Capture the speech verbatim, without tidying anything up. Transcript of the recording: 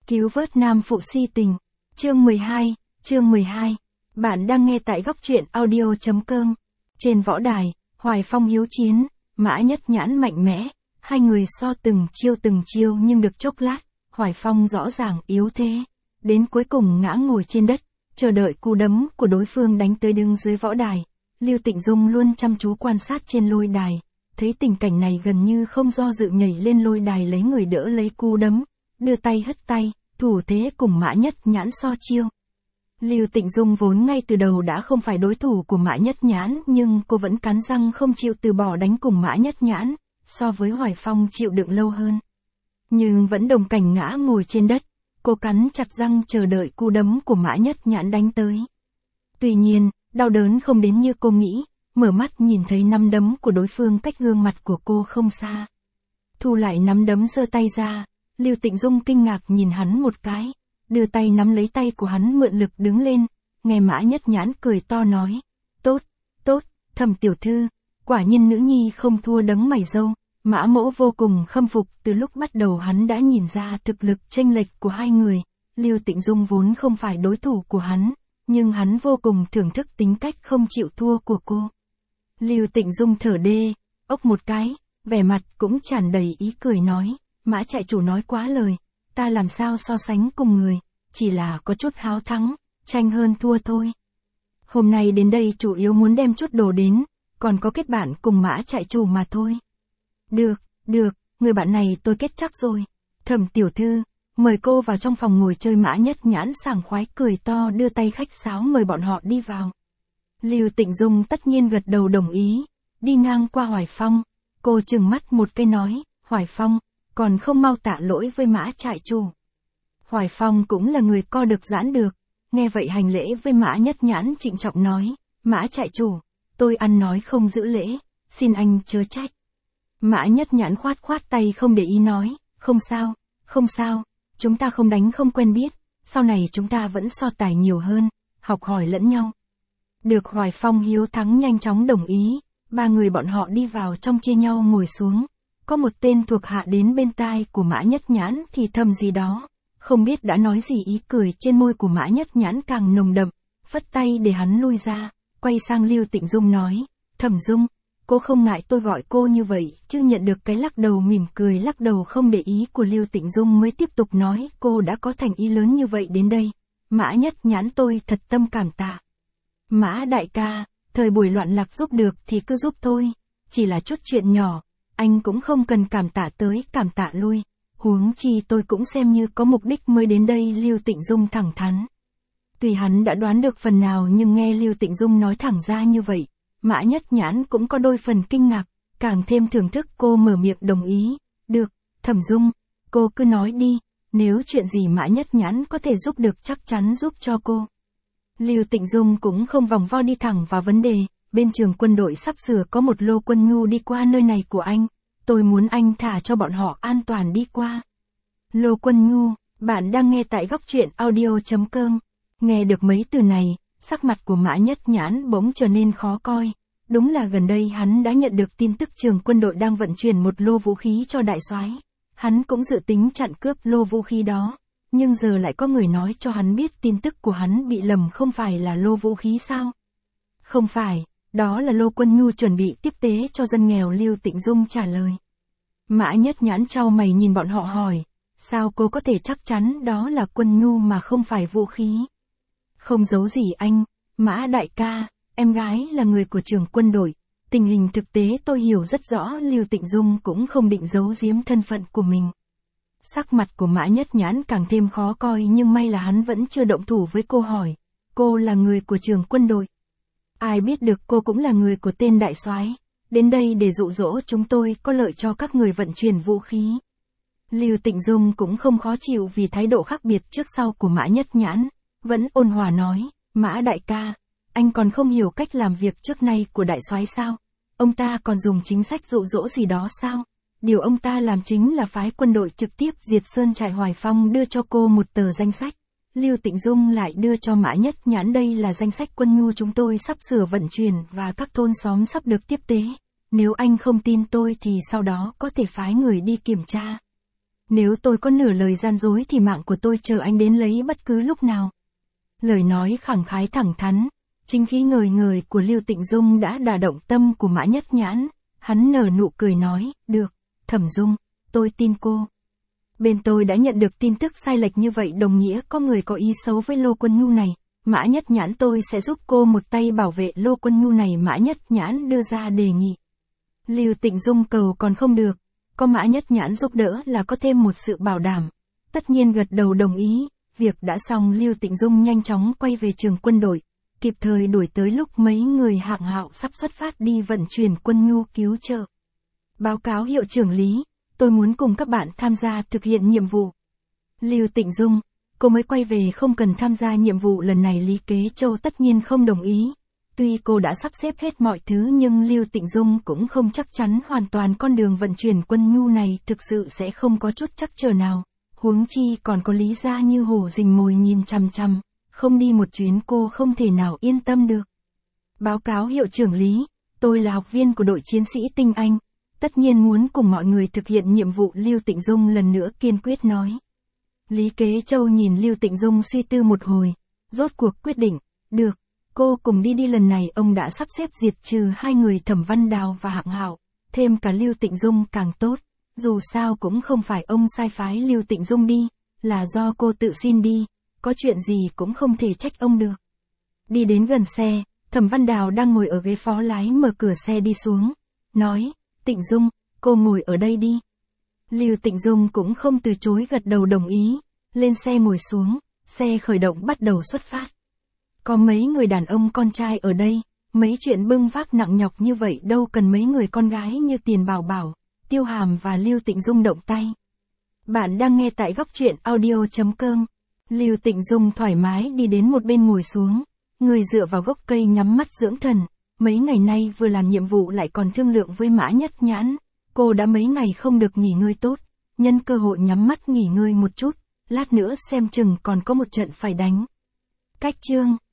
Cứu vớt nam phụ si tình. Chương mười hai, chương mười hai. Bạn đang nghe tại góc truyện audio.com. Trên võ đài, Hoài Phong hiếu chiến, Mã Nhất Nhãn mạnh mẽ, hai người so từng chiêu từng chiêu nhưng được chốc lát, Hoài Phong rõ ràng yếu thế. Đến cuối cùng ngã ngồi trên đất, chờ đợi cú đấm của đối phương đánh tới đứng dưới võ đài. Lưu Tịnh Dung luôn chăm chú quan sát trên lôi đài, thấy tình cảnh này gần như không do dự nhảy lên lôi đài lấy người đỡ lấy cú đấm, đưa tay hất tay, thủ thế cùng Mã Nhất Nhãn so chiêu. Lưu Tịnh Dung vốn ngay từ đầu đã không phải đối thủ của Mã Nhất Nhãn nhưng cô vẫn cắn răng không chịu từ bỏ đánh cùng Mã Nhất Nhãn, so với Hoài Phong chịu đựng lâu hơn. Nhưng vẫn đồng cảnh ngã ngồi trên đất, cô cắn chặt răng chờ đợi cú đấm của Mã Nhất Nhãn đánh tới. Tuy nhiên, đau đớn không đến như cô nghĩ, mở mắt nhìn thấy nắm đấm của đối phương cách gương mặt của cô không xa. Thu lại nắm đấm giơ tay ra, Lưu Tịnh Dung kinh ngạc nhìn hắn một cái, đưa tay nắm lấy tay của hắn mượn lực đứng lên, nghe Mã Nhất Nhãn cười to nói, tốt, tốt, Thẩm tiểu thư, quả nhiên nữ nhi không thua đấng mày râu. Mã Mỗ vô cùng khâm phục, từ lúc bắt đầu hắn đã nhìn ra thực lực chênh lệch của hai người, Lưu Tịnh Dung vốn không phải đối thủ của hắn, nhưng hắn vô cùng thưởng thức tính cách không chịu thua của cô. Lưu Tịnh Dung thở đê, ốc một cái, vẻ mặt cũng tràn đầy ý cười nói, Mã trại chủ nói quá lời, ta làm sao so sánh cùng người, chỉ là có chút háo thắng, tranh hơn thua thôi. Hôm nay đến đây chủ yếu muốn đem chút đồ đến, còn có kết bạn cùng Mã trại chủ mà thôi. Được, được, người bạn này tôi kết chắc rồi. Thẩm tiểu thư, mời cô vào trong phòng ngồi chơi. Mã Nhất Nhãn sảng khoái cười to đưa tay khách sáo mời bọn họ đi vào. Lưu Tịnh Dung tất nhiên gật đầu đồng ý, đi ngang qua Hoài Phong, cô trừng mắt một cái nói, Hoài Phong, còn không mau tạ lỗi với Mã trại chủ. Hoài Phong cũng là người co được giãn được, nghe vậy hành lễ với Mã Nhất Nhãn trịnh trọng nói, Mã trại chủ, tôi ăn nói không giữ lễ, xin anh chớ trách. Mã Nhất Nhãn khoát khoát tay không để ý nói, không sao, không sao, chúng ta không đánh không quen biết, sau này chúng ta vẫn so tài nhiều hơn, học hỏi lẫn nhau. Được Hoài Phong hiếu thắng nhanh chóng đồng ý, ba người bọn họ đi vào trong chia nhau ngồi xuống, có một tên thuộc hạ đến bên tai của Mã Nhất Nhãn thì thầm gì đó, không biết đã nói gì ý cười trên môi của Mã Nhất Nhãn càng nồng đậm, phất tay để hắn lui ra, quay sang Lưu Tịnh Dung nói, Thẩm Dung, cô không ngại tôi gọi cô như vậy, chứ nhận được cái lắc đầu mỉm cười lắc đầu không để ý của Lưu Tịnh Dung mới tiếp tục nói, cô đã có thành ý lớn như vậy đến đây, Mã Nhất Nhãn tôi thật tâm cảm tạ. Mã đại ca, thời buổi loạn lạc giúp được thì cứ giúp thôi, chỉ là chút chuyện nhỏ, anh cũng không cần cảm tạ tới cảm tạ lui, huống chi tôi cũng xem như có mục đích mới đến đây. Lưu Tịnh Dung thẳng thắn. Tuy hắn đã đoán được phần nào nhưng nghe Lưu Tịnh Dung nói thẳng ra như vậy, Mã Nhất Nhãn cũng có đôi phần kinh ngạc, càng thêm thưởng thức cô mở miệng đồng ý, được, Thẩm Dung, cô cứ nói đi, nếu chuyện gì Mã Nhất Nhãn có thể giúp được chắc chắn giúp cho cô. Lưu Tịnh Dung cũng không vòng vo đi thẳng vào vấn đề, bên trường quân đội sắp sửa có một lô quân nhu đi qua nơi này của anh, tôi muốn anh thả cho bọn họ an toàn đi qua. Lô quân nhu, bạn đang nghe tại góc truyện audio.com, nghe được mấy từ này, sắc mặt của Mã Nhất Nhãn bỗng trở nên khó coi, đúng là gần đây hắn đã nhận được tin tức trường quân đội đang vận chuyển một lô vũ khí cho đại soái, hắn cũng dự tính chặn cướp lô vũ khí đó, nhưng giờ lại có người nói cho hắn biết tin tức của hắn bị lầm không phải là lô vũ khí sao? Không phải, đó là lô quân nhu chuẩn bị tiếp tế cho dân nghèo. Lưu Tịnh Dung trả lời. Mã Nhất Nhãn chau mày nhìn bọn họ hỏi, sao cô có thể chắc chắn đó là quân nhu mà không phải vũ khí? Không giấu gì anh, Mã đại ca, em gái là người của trường quân đội, tình hình thực tế tôi hiểu rất rõ. Lưu Tịnh Dung cũng không định giấu giếm thân phận của mình. Sắc mặt của Mã Nhất Nhãn càng thêm khó coi nhưng may là hắn vẫn chưa động thủ với cô hỏi, cô là người của trường quân đội. Ai biết được cô cũng là người của tên đại soái, đến đây để dụ dỗ chúng tôi có lợi cho các người vận chuyển vũ khí. Lưu Tịnh Dung cũng không khó chịu vì thái độ khác biệt trước sau của Mã Nhất Nhãn, vẫn ôn hòa nói, Mã đại ca, anh còn không hiểu cách làm việc trước nay của đại soái sao? Ông ta còn dùng chính sách dụ dỗ gì đó sao? Điều ông ta làm chính là phái quân đội trực tiếp diệt sơn trại. Hoài Phong đưa cho cô một tờ danh sách. Lưu Tịnh Dung lại đưa cho Mã Nhất Nhãn, đây là danh sách quân nhu chúng tôi sắp sửa vận chuyển và các thôn xóm sắp được tiếp tế. Nếu anh không tin tôi thì sau đó có thể phái người đi kiểm tra. Nếu tôi có nửa lời gian dối thì mạng của tôi chờ anh đến lấy bất cứ lúc nào. Lời nói khẳng khái thẳng thắn, chính khí ngời ngời của Lưu Tịnh Dung đã đả động tâm của Mã Nhất Nhãn. Hắn nở nụ cười nói, được, Thẩm Dung, tôi tin cô. Bên tôi đã nhận được tin tức sai lệch như vậy đồng nghĩa có người có ý xấu với Lô Quân Nhu này. Mã Nhất Nhãn tôi sẽ giúp cô một tay bảo vệ Lô Quân Nhu này. Mã Nhất Nhãn đưa ra đề nghị. Lưu Tịnh Dung cầu còn không được, có Mã Nhất Nhãn giúp đỡ là có thêm một sự bảo đảm. Tất nhiên gật đầu đồng ý, việc đã xong Lưu Tịnh Dung nhanh chóng quay về trường quân đội, kịp thời đuổi tới lúc mấy người hạng hạo sắp xuất phát đi vận chuyển quân nhu cứu trợ. Báo cáo hiệu trưởng Lý, tôi muốn cùng các bạn tham gia thực hiện nhiệm vụ. Lưu Tịnh Dung, cô mới quay về không cần tham gia nhiệm vụ lần này. Lý Kế Châu tất nhiên không đồng ý. Tuy cô đã sắp xếp hết mọi thứ nhưng Lưu Tịnh Dung cũng không chắc chắn hoàn toàn con đường vận chuyển quân nhu này thực sự sẽ không có chút trắc trở nào. Huống chi còn có Lý gia như hổ rình mồi nhìn chằm chằm, không đi một chuyến cô không thể nào yên tâm được. Báo cáo hiệu trưởng Lý, tôi là học viên của đội chiến sĩ tinh anh, tất nhiên muốn cùng mọi người thực hiện nhiệm vụ. Lưu Tịnh Dung lần nữa kiên quyết nói. Lý Kế Châu nhìn Lưu Tịnh Dung suy tư một hồi, rốt cuộc quyết định, được, cô cùng đi đi. Lần này ông đã sắp xếp diệt trừ hai người Thẩm Văn Đào và Hạng Hạo, thêm cả Lưu Tịnh Dung càng tốt, dù sao cũng không phải ông sai phái Lưu Tịnh Dung đi, là do cô tự xin đi, có chuyện gì cũng không thể trách ông được. Đi đến gần xe, Thẩm Văn Đào đang ngồi ở ghế phó lái mở cửa xe đi xuống, nói, Tịnh Dung, cô ngồi ở đây đi. Lưu Tịnh Dung cũng không từ chối gật đầu đồng ý, lên xe ngồi xuống, xe khởi động bắt đầu xuất phát. Có mấy người đàn ông con trai ở đây, mấy chuyện bưng vác nặng nhọc như vậy đâu cần mấy người con gái như Tiền Bảo Bảo, Tiêu Hàm và Lưu Tịnh Dung động tay. Bạn đang nghe tại góc truyện audio chấm com. Lưu Tịnh Dung thoải mái đi đến một bên ngồi xuống, người dựa vào gốc cây nhắm mắt dưỡng thần. Mấy ngày nay vừa làm nhiệm vụ lại còn thương lượng với Mã Nhất Nhãn, cô đã mấy ngày không được nghỉ ngơi tốt, nhân cơ hội nhắm mắt nghỉ ngơi một chút, lát nữa xem chừng còn có một trận phải đánh. Cách chương